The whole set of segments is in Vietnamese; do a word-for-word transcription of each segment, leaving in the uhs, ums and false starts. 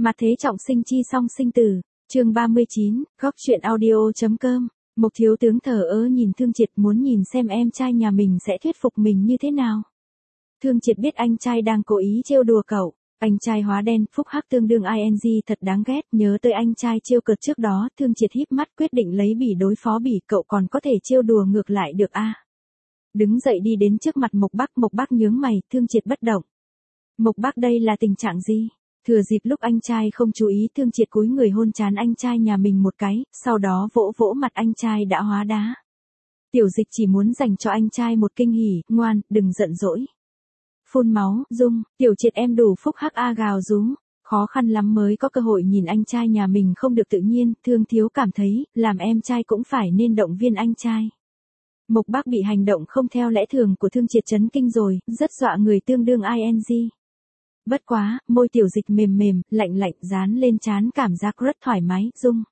Mà thế trọng sinh chi song sinh tử, chương ba mươi chín, góc truyện audio.com. Mục thiếu tướng thờ ơ nhìn Thương Triệt, muốn nhìn xem em trai nhà mình sẽ thuyết phục mình như thế nào. Thương Triệt biết anh trai đang cố ý trêu đùa cậu. Anh trai hóa đen, phúc hắc tương đương ing thật đáng ghét, nhớ tới anh trai trêu cợt trước đó, Thương Triệt híp mắt quyết định lấy bỉ đối phó bỉ, cậu còn có thể trêu đùa ngược lại được a. À? Đứng dậy đi đến trước mặt Mộc Bắc, Mộc Bắc nhướng mày, Thương Triệt bất động. Mộc Bắc đây là tình trạng gì? Thừa dịp lúc anh trai không chú ý, Thương Triệt cúi người hôn trán anh trai nhà mình một cái, sau đó vỗ vỗ mặt anh trai đã hóa đá. Tiểu Dịch chỉ muốn dành cho anh trai một kinh hỉ, ngoan, đừng giận dỗi. Phun máu, Dung, Tiểu Triệt em đủ phúc hắc a gào rú, khó khăn lắm mới có cơ hội nhìn anh trai nhà mình không được tự nhiên, Thương thiếu cảm thấy, làm em trai cũng phải nên động viên anh trai. Mộc Bắc bị hành động không theo lẽ thường của Thương Triệt chấn kinh rồi, rất dọa người tương đương ing. Bất quá, môi Tiểu Dịch mềm mềm, lạnh lạnh dán lên trán, cảm giác rất thoải mái, Dung.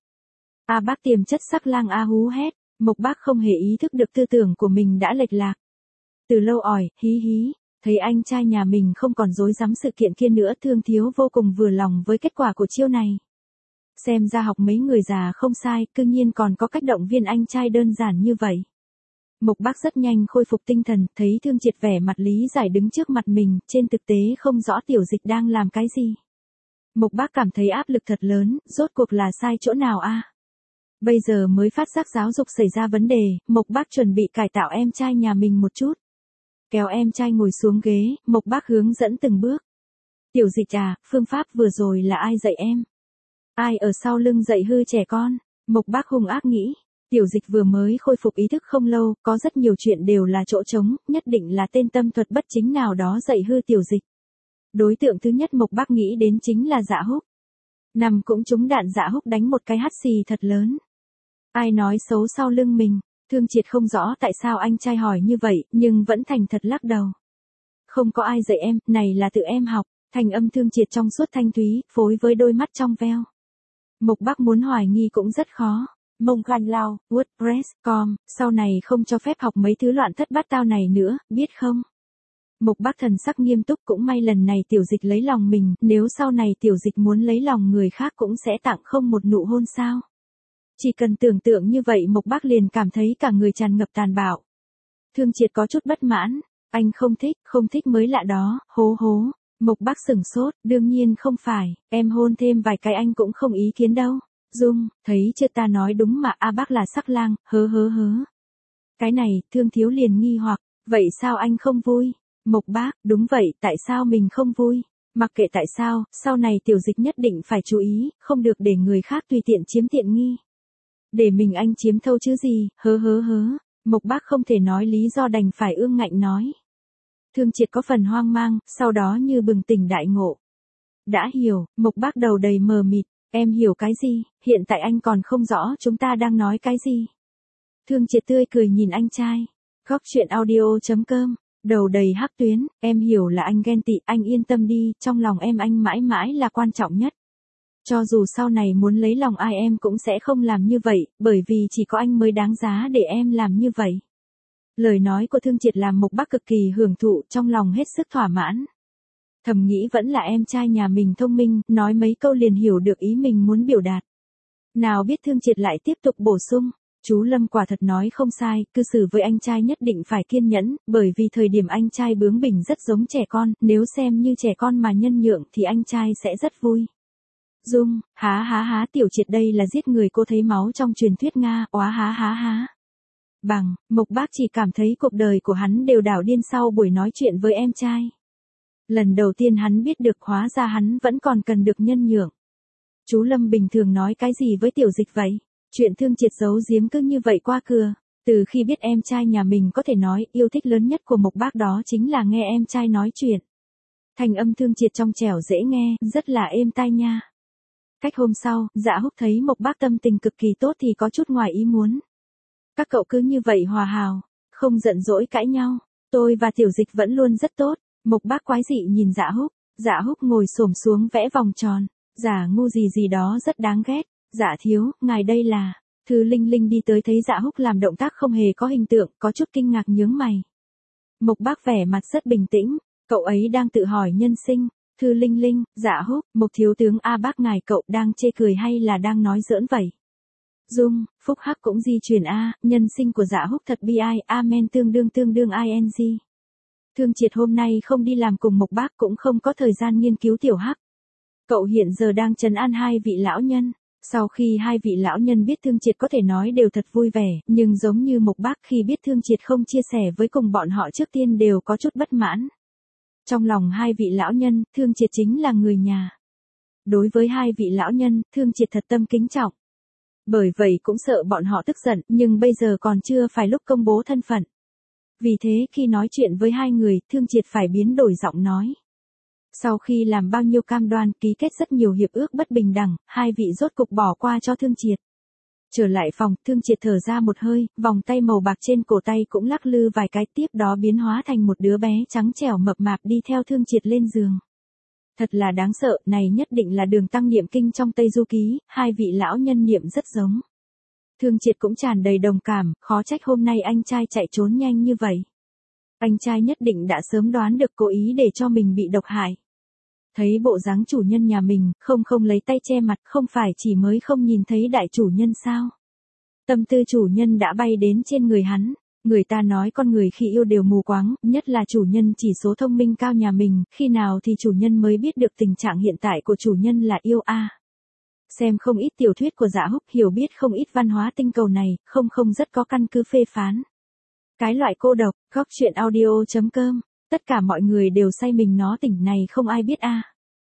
A bác tiềm chất sắc lang a hú hét, Mộc Bắc không hề ý thức được tư tưởng của mình đã lệch lạc. Từ lâu ỏi, hí hí, thấy anh trai nhà mình không còn dối dám sự kiện kia nữa, Thương thiếu vô cùng vừa lòng với kết quả của chiêu này. Xem ra học mấy người già không sai, cư nhiên còn có cách động viên anh trai đơn giản như vậy. Mộc Bắc rất nhanh khôi phục tinh thần, thấy Thương Triệt vẻ mặt lý giải đứng trước mặt mình, trên thực tế không rõ Tiểu Dịch đang làm cái gì. Mộc Bắc cảm thấy áp lực thật lớn, rốt cuộc là sai chỗ nào a? À? Bây giờ mới phát giác giáo dục xảy ra vấn đề, Mộc Bắc chuẩn bị cải tạo em trai nhà mình một chút. Kéo em trai ngồi xuống ghế, Mộc Bắc hướng dẫn từng bước. Tiểu Dịch à, phương pháp vừa rồi là ai dạy em? Ai ở sau lưng dạy hư trẻ con? Mộc Bắc hung ác nghĩ. Tiểu Dịch vừa mới khôi phục ý thức không lâu, có rất nhiều chuyện đều là chỗ trống, nhất định là tên tâm thuật bất chính nào đó dạy hư Tiểu Dịch. Đối tượng thứ nhất Mộc Bắc nghĩ đến chính là Dạ Húc. Nằm cũng trúng đạn, Dạ Húc đánh một cái hắt xì thật lớn. Ai nói xấu sau lưng mình? Thương Triệt không rõ tại sao anh trai hỏi như vậy, nhưng vẫn thành thật lắc đầu. Không có ai dạy em, này là tự em học, thành âm Thương Triệt trong suốt thanh thúy, phối với đôi mắt trong veo. Mộc Bắc muốn hoài nghi cũng rất khó. Mông Gan Lao, WordPress chấm com, sau này không cho phép học mấy thứ loạn thất bát tao này nữa, biết không? Mộc Bắc thần sắc nghiêm túc, cũng may lần này Tiểu Dịch lấy lòng mình, nếu sau này Tiểu Dịch muốn lấy lòng người khác cũng sẽ tặng không một nụ hôn sao? Chỉ cần tưởng tượng như vậy Mộc Bắc liền cảm thấy cả người tràn ngập tàn bạo. Thương Triệt có chút bất mãn, anh không thích, không thích mới lạ đó, hố hố. Mộc Bắc sửng sốt, đương nhiên không phải, em hôn thêm vài cái anh cũng không ý kiến đâu. Dung, thấy chưa, ta nói đúng mà, A bác là sắc lang, hớ hớ hớ. Cái này, Thương thiếu liền nghi hoặc, vậy sao anh không vui? Mộc Bác, đúng vậy, tại sao mình không vui? Mặc kệ tại sao, sau này Tiểu Dịch nhất định phải chú ý, không được để người khác tùy tiện chiếm tiện nghi. Để mình anh chiếm thâu chứ gì, hớ hớ hớ. Mộc Bác không thể nói lý do, đành phải ương ngạnh nói. Thương Triệt có phần hoang mang, sau đó như bừng tỉnh đại ngộ. Đã hiểu, Mộc Bác đầu đầy mờ mịt. Em hiểu cái gì, hiện tại anh còn không rõ chúng ta đang nói cái gì. Thương Triệt tươi cười nhìn anh trai. Góc truyện audio.com, đầu đầy hắc tuyến, em hiểu là anh ghen tị, anh yên tâm đi, trong lòng em anh mãi mãi là quan trọng nhất. Cho dù sau này muốn lấy lòng ai em cũng sẽ không làm như vậy, bởi vì chỉ có anh mới đáng giá để em làm như vậy. Lời nói của Thương Triệt làm Mộc Bắc cực kỳ hưởng thụ, trong lòng hết sức thỏa mãn. Thầm nghĩ vẫn là em trai nhà mình thông minh, nói mấy câu liền hiểu được ý mình muốn biểu đạt. Nào biết Thương Triệt lại tiếp tục bổ sung, chú Lâm quả thật nói không sai, cư xử với anh trai nhất định phải kiên nhẫn, bởi vì thời điểm anh trai bướng bỉnh rất giống trẻ con, nếu xem như trẻ con mà nhân nhượng thì anh trai sẽ rất vui. Dung, há há há, Tiểu Triệt đây là giết người, cô thấy máu trong truyền thuyết Nga, oá há há há. Bằng, Mộc Bác chỉ cảm thấy cuộc đời của hắn đều đảo điên sau buổi nói chuyện với em trai. Lần đầu tiên hắn biết được hóa ra hắn vẫn còn cần được nhân nhượng. Chú Lâm bình thường nói cái gì với Tiểu Dịch vậy? Chuyện Thương Triệt giấu giếm cứ như vậy qua cửa. Từ khi biết em trai nhà mình có thể nói, yêu thích lớn nhất của Mộc Bác đó chính là nghe em trai nói chuyện. Thành âm Thương Triệt trong trẻo dễ nghe, rất là êm tai nha. Cách hôm sau, Dạ Húc thấy Mộc Bác tâm tình cực kỳ tốt thì có chút ngoài ý muốn. Các cậu cứ như vậy hòa hào, không giận dỗi cãi nhau. Tôi và Tiểu Dịch vẫn luôn rất tốt. Mộc Bác quái dị nhìn Dạ Húc. Dạ Húc ngồi xổm xuống vẽ vòng tròn. Giả ngu gì gì đó rất đáng ghét. Dạ thiếu, ngài đây là. Thư Linh Linh đi tới thấy Dạ Húc làm động tác không hề có hình tượng, có chút kinh ngạc nhướng mày. Mộc Bác vẻ mặt rất bình tĩnh, cậu ấy đang tự hỏi nhân sinh. Thư Linh Linh, Dạ Húc, Mộc thiếu tướng A bác ngài cậu đang chê cười hay là đang nói giỡn vậy? Dung, Phúc Hắc cũng di truyền A, nhân sinh của Dạ Húc thật bi ai, amen tương đương tương đương ing. Thương Triệt hôm nay không đi làm cùng Mộc bác cũng không có thời gian nghiên cứu tiểu Hắc. Cậu hiện giờ đang trấn an hai vị lão nhân. Sau khi hai vị lão nhân biết Thương Triệt có thể nói đều thật vui vẻ, nhưng giống như Mộc bác khi biết Thương Triệt không chia sẻ với cùng bọn họ trước tiên đều có chút bất mãn. Trong lòng hai vị lão nhân, Thương Triệt chính là người nhà. Đối với hai vị lão nhân, Thương Triệt thật tâm kính trọng. Bởi vậy cũng sợ bọn họ tức giận, nhưng bây giờ còn chưa phải lúc công bố thân phận. Vì thế khi nói chuyện với hai người, Thương Triệt phải biến đổi giọng nói. Sau khi làm bao nhiêu cam đoan, ký kết rất nhiều hiệp ước bất bình đẳng, hai vị rốt cục bỏ qua cho Thương Triệt. Trở lại phòng, Thương Triệt thở ra một hơi, vòng tay màu bạc trên cổ tay cũng lắc lư vài cái, tiếp đó biến hóa thành một đứa bé trắng trẻo mập mạp đi theo Thương Triệt lên giường. Thật là đáng sợ, này nhất định là Đường Tăng niệm kinh trong Tây Du Ký, hai vị lão nhân niệm rất giống. Thương Triệt cũng tràn đầy đồng cảm, khó trách hôm nay anh trai chạy trốn nhanh như vậy. Anh trai nhất định đã sớm đoán được cố ý để cho mình bị độc hại. Thấy bộ dáng chủ nhân nhà mình, không không lấy tay che mặt, không phải chỉ mới không nhìn thấy đại chủ nhân sao? Tâm tư chủ nhân đã bay đến trên người hắn. Người ta nói con người khi yêu đều mù quáng, nhất là chủ nhân chỉ số thông minh cao nhà mình, khi nào thì chủ nhân mới biết được tình trạng hiện tại của chủ nhân là yêu a. À. Xem không ít tiểu thuyết của Dạ Húc, hiểu biết không ít văn hóa tinh cầu này, không không rất có căn cứ phê phán. Cái loại cô độc, góc chuyện audio chấm com, tất cả mọi người đều say mình nó tỉnh này không ai biết a. À.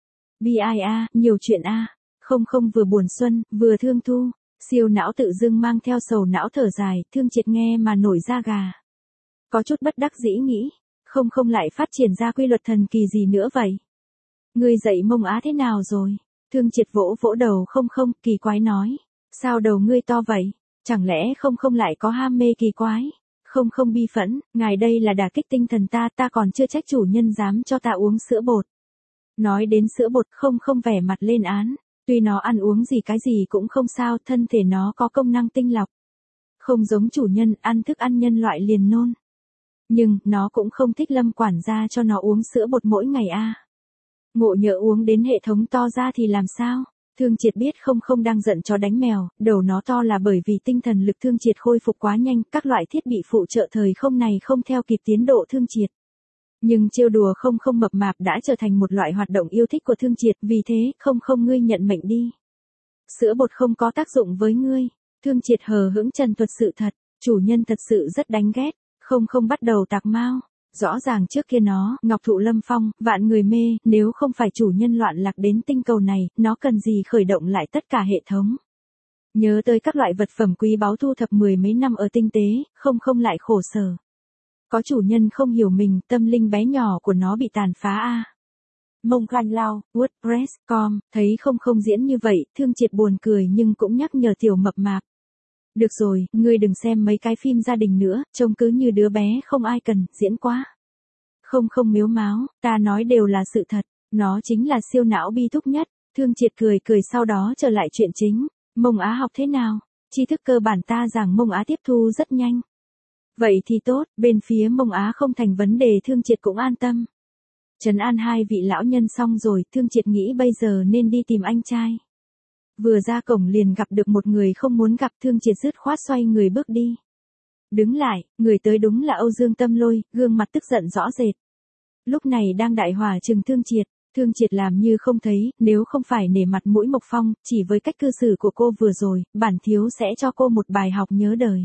Bi ai a, à, nhiều chuyện a. À. Không không vừa buồn xuân, vừa thương thu. Siêu não tự dưng mang theo sầu não thở dài, Thương Triệt nghe mà nổi da gà. Có chút bất đắc dĩ nghĩ, không không lại phát triển ra quy luật thần kỳ gì nữa vậy? Ngươi dạy Mông Á thế nào rồi? Thương Triệt vỗ vỗ đầu không không, kỳ quái nói. Sao đầu ngươi to vậy? Chẳng lẽ không không lại có ham mê kỳ quái? Không không bi phẫn, ngài đây là đả kích tinh thần ta, ta còn chưa trách chủ nhân dám cho ta uống sữa bột. Nói đến sữa bột không không vẻ mặt lên án. Tuy nó ăn uống gì cái gì cũng không sao, thân thể nó có công năng tinh lọc. Không giống chủ nhân, ăn thức ăn nhân loại liền nôn. Nhưng, nó cũng không thích Lâm quản gia cho nó uống sữa bột mỗi ngày a. À. Ngộ nhỡ uống đến hệ thống to ra thì làm sao? Thương Triệt biết không không đang giận chó đánh mèo, đầu nó to là bởi vì tinh thần lực Thương Triệt khôi phục quá nhanh, các loại thiết bị phụ trợ thời không này không theo kịp tiến độ Thương Triệt. Nhưng trêu đùa không không mập mạp đã trở thành một loại hoạt động yêu thích của Thương Triệt, vì thế, không không ngươi nhận mệnh đi. Sữa bột không có tác dụng với ngươi. Thương Triệt hờ hững trần thuật sự thật, chủ nhân thật sự rất đánh ghét, không không bắt đầu tạc mau. Rõ ràng trước kia nó, Ngọc Thụ Lâm Phong, vạn người mê, nếu không phải chủ nhân loạn lạc đến tinh cầu này, nó cần gì khởi động lại tất cả hệ thống. Nhớ tới các loại vật phẩm quý báu thu thập mười mấy năm ở tinh tế, không không lại khổ sở. Có chủ nhân không hiểu mình, tâm linh bé nhỏ của nó bị tàn phá a. À. Mông Khan Lao, WordPress chấm com, thấy không không diễn như vậy, Thương Triệt buồn cười nhưng cũng nhắc nhở tiểu mập mạp. Được rồi, ngươi đừng xem mấy cái phim gia đình nữa, trông cứ như đứa bé không ai cần, diễn quá. Không không miếu máo, ta nói đều là sự thật, nó chính là siêu não bi thúc nhất. Thương Triệt cười cười sau đó trở lại chuyện chính. Mông Á học thế nào? Tri thức cơ bản ta giảng Mông Á tiếp thu rất nhanh. Vậy thì tốt, bên phía Mông Á không thành vấn đề, Thương Triệt cũng an tâm. Trấn an hai vị lão nhân xong rồi, Thương Triệt nghĩ bây giờ nên đi tìm anh trai. Vừa ra cổng liền gặp được một người không muốn gặp, Thương Triệt dứt khoát xoay người bước đi. Đứng lại, người tới đúng là Âu Dương Tâm Lôi, gương mặt tức giận rõ rệt. Lúc này đang đại hòa trừng Thương Triệt, Thương Triệt làm như không thấy, nếu không phải nể mặt mũi Mộc Phong, chỉ với cách cư xử của cô vừa rồi, bản thiếu sẽ cho cô một bài học nhớ đời.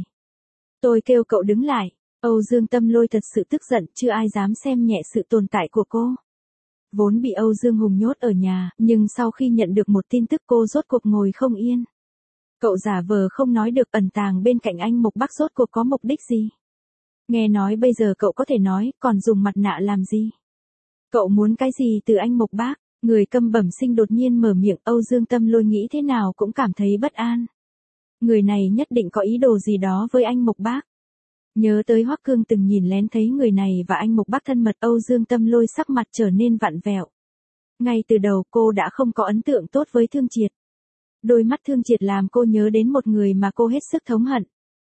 Tôi kêu cậu đứng lại. Âu Dương Tâm Lôi thật sự tức giận, chưa ai dám xem nhẹ sự tồn tại của cô. Vốn bị Âu Dương Hùng nhốt ở nhà, nhưng sau khi nhận được một tin tức cô rốt cuộc ngồi không yên. Cậu giả vờ không nói được, ẩn tàng bên cạnh anh Mộc Bác rốt cuộc có mục đích gì? Nghe nói bây giờ cậu có thể nói, còn dùng mặt nạ làm gì? Cậu muốn cái gì từ anh Mộc Bác? Người câm bẩm sinh đột nhiên mở miệng, Âu Dương Tâm Lôi nghĩ thế nào cũng cảm thấy bất an. Người này nhất định có ý đồ gì đó với anh Mộc Bác. Nhớ tới Hoắc Cương từng nhìn lén thấy người này và anh Mộc Bác thân mật, Âu Dương Tâm Lôi sắc mặt trở nên vặn vẹo. Ngay từ đầu cô đã không có ấn tượng tốt với Thương Triệt. Đôi mắt Thương Triệt làm cô nhớ đến một người mà cô hết sức thống hận.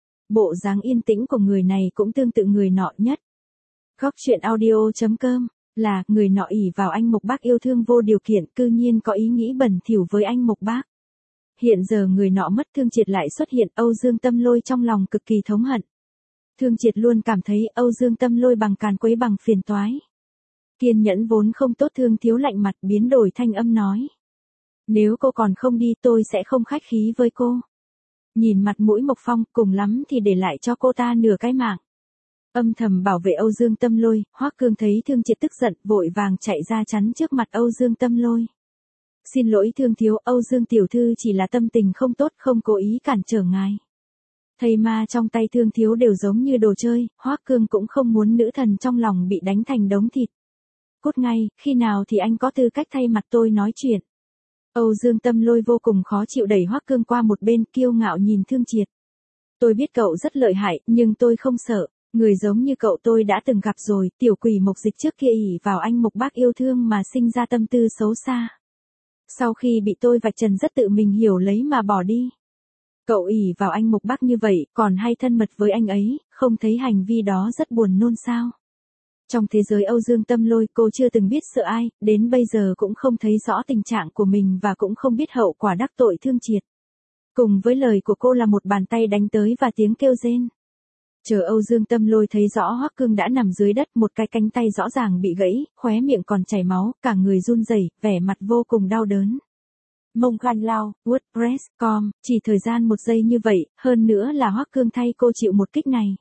Bộ dáng yên tĩnh của người này cũng tương tự người nọ nhất. Góc chuyện audio chấm com Là, người nọ ỷ vào anh Mộc Bác yêu thương vô điều kiện, cư nhiên có ý nghĩ bẩn thỉu với anh Mộc Bác. Hiện giờ người nọ mất, Thương Triệt lại xuất hiện, Âu Dương Tâm Lôi trong lòng cực kỳ thống hận. Thương Triệt luôn cảm thấy Âu Dương Tâm Lôi bằng càn quấy bằng phiền toái. Kiên nhẫn vốn không tốt, Thương Thiếu lạnh mặt biến đổi thanh âm nói. Nếu cô còn không đi tôi sẽ không khách khí với cô. Nhìn mặt mũi Mộc Phong, cùng lắm thì để lại cho cô ta nửa cái mạng. Âm thầm bảo vệ Âu Dương Tâm Lôi, Hoắc Cương thấy Thương Triệt tức giận, vội vàng chạy ra chắn trước mặt Âu Dương Tâm Lôi. Xin lỗi Thương Thiếu, Âu Dương tiểu thư chỉ là tâm tình không tốt, không cố ý cản trở ngài. Thầy ma trong tay Thương Thiếu đều giống như đồ chơi, Hoắc Cương cũng không muốn nữ thần trong lòng bị đánh thành đống thịt. Cút ngay, khi nào thì anh có tư cách thay mặt tôi nói chuyện. Âu Dương Tâm Lôi vô cùng khó chịu đẩy Hoắc Cương qua một bên, kiêu ngạo nhìn Thương Triệt. Tôi biết cậu rất lợi hại, nhưng tôi không sợ. Người giống như cậu tôi đã từng gặp rồi, tiểu quỷ Mộc Dịch trước kia ỷ vào anh Mộc Bác yêu thương mà sinh ra tâm tư xấu xa. Sau khi bị tôi vạch trần rất tự mình hiểu lấy mà bỏ đi. Cậu ỷ vào anh Mộc Bác như vậy, còn hay thân mật với anh ấy, không thấy hành vi đó rất buồn nôn sao? Trong thế giới Âu Dương Tâm Lôi, cô chưa từng biết sợ ai, đến bây giờ cũng không thấy rõ tình trạng của mình và cũng không biết hậu quả đắc tội Thương Triệt. Cùng với lời của cô là một bàn tay đánh tới và tiếng kêu rên. Chờ Âu Dương Tâm Lôi thấy rõ Hoắc Cương đã nằm dưới đất, một cái cánh tay rõ ràng bị gãy, khóe miệng còn chảy máu, cả người run rẩy, vẻ mặt vô cùng đau đớn. Mông Khan Lao, WordPress chấm com, chỉ thời gian một giây như vậy, hơn nữa là Hoắc Cương thay cô chịu một kích này.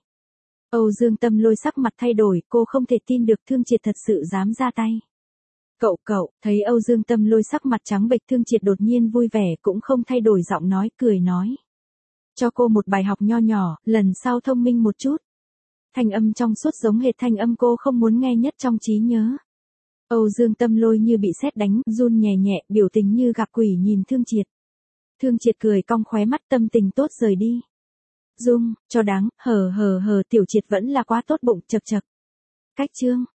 Âu Dương Tâm Lôi sắc mặt thay đổi, cô không thể tin được Thương Triệt thật sự dám ra tay. Cậu cậu, thấy Âu Dương Tâm Lôi sắc mặt trắng bệch, Thương Triệt đột nhiên vui vẻ, cũng không thay đổi giọng nói, cười nói. Cho cô một bài học nho nhỏ, lần sau thông minh một chút. Thanh âm trong suốt giống hệt thanh âm cô không muốn nghe nhất trong trí nhớ. Âu Dương Tâm Lôi như bị sét đánh, run nhẹ nhẹ, biểu tình như gặp quỷ nhìn Thương Triệt. Thương Triệt cười cong khóe mắt, tâm tình tốt rời đi. Dung, cho đáng, hờ hờ hờ, tiểu Triệt vẫn là quá tốt bụng, chập chập. Cách chương.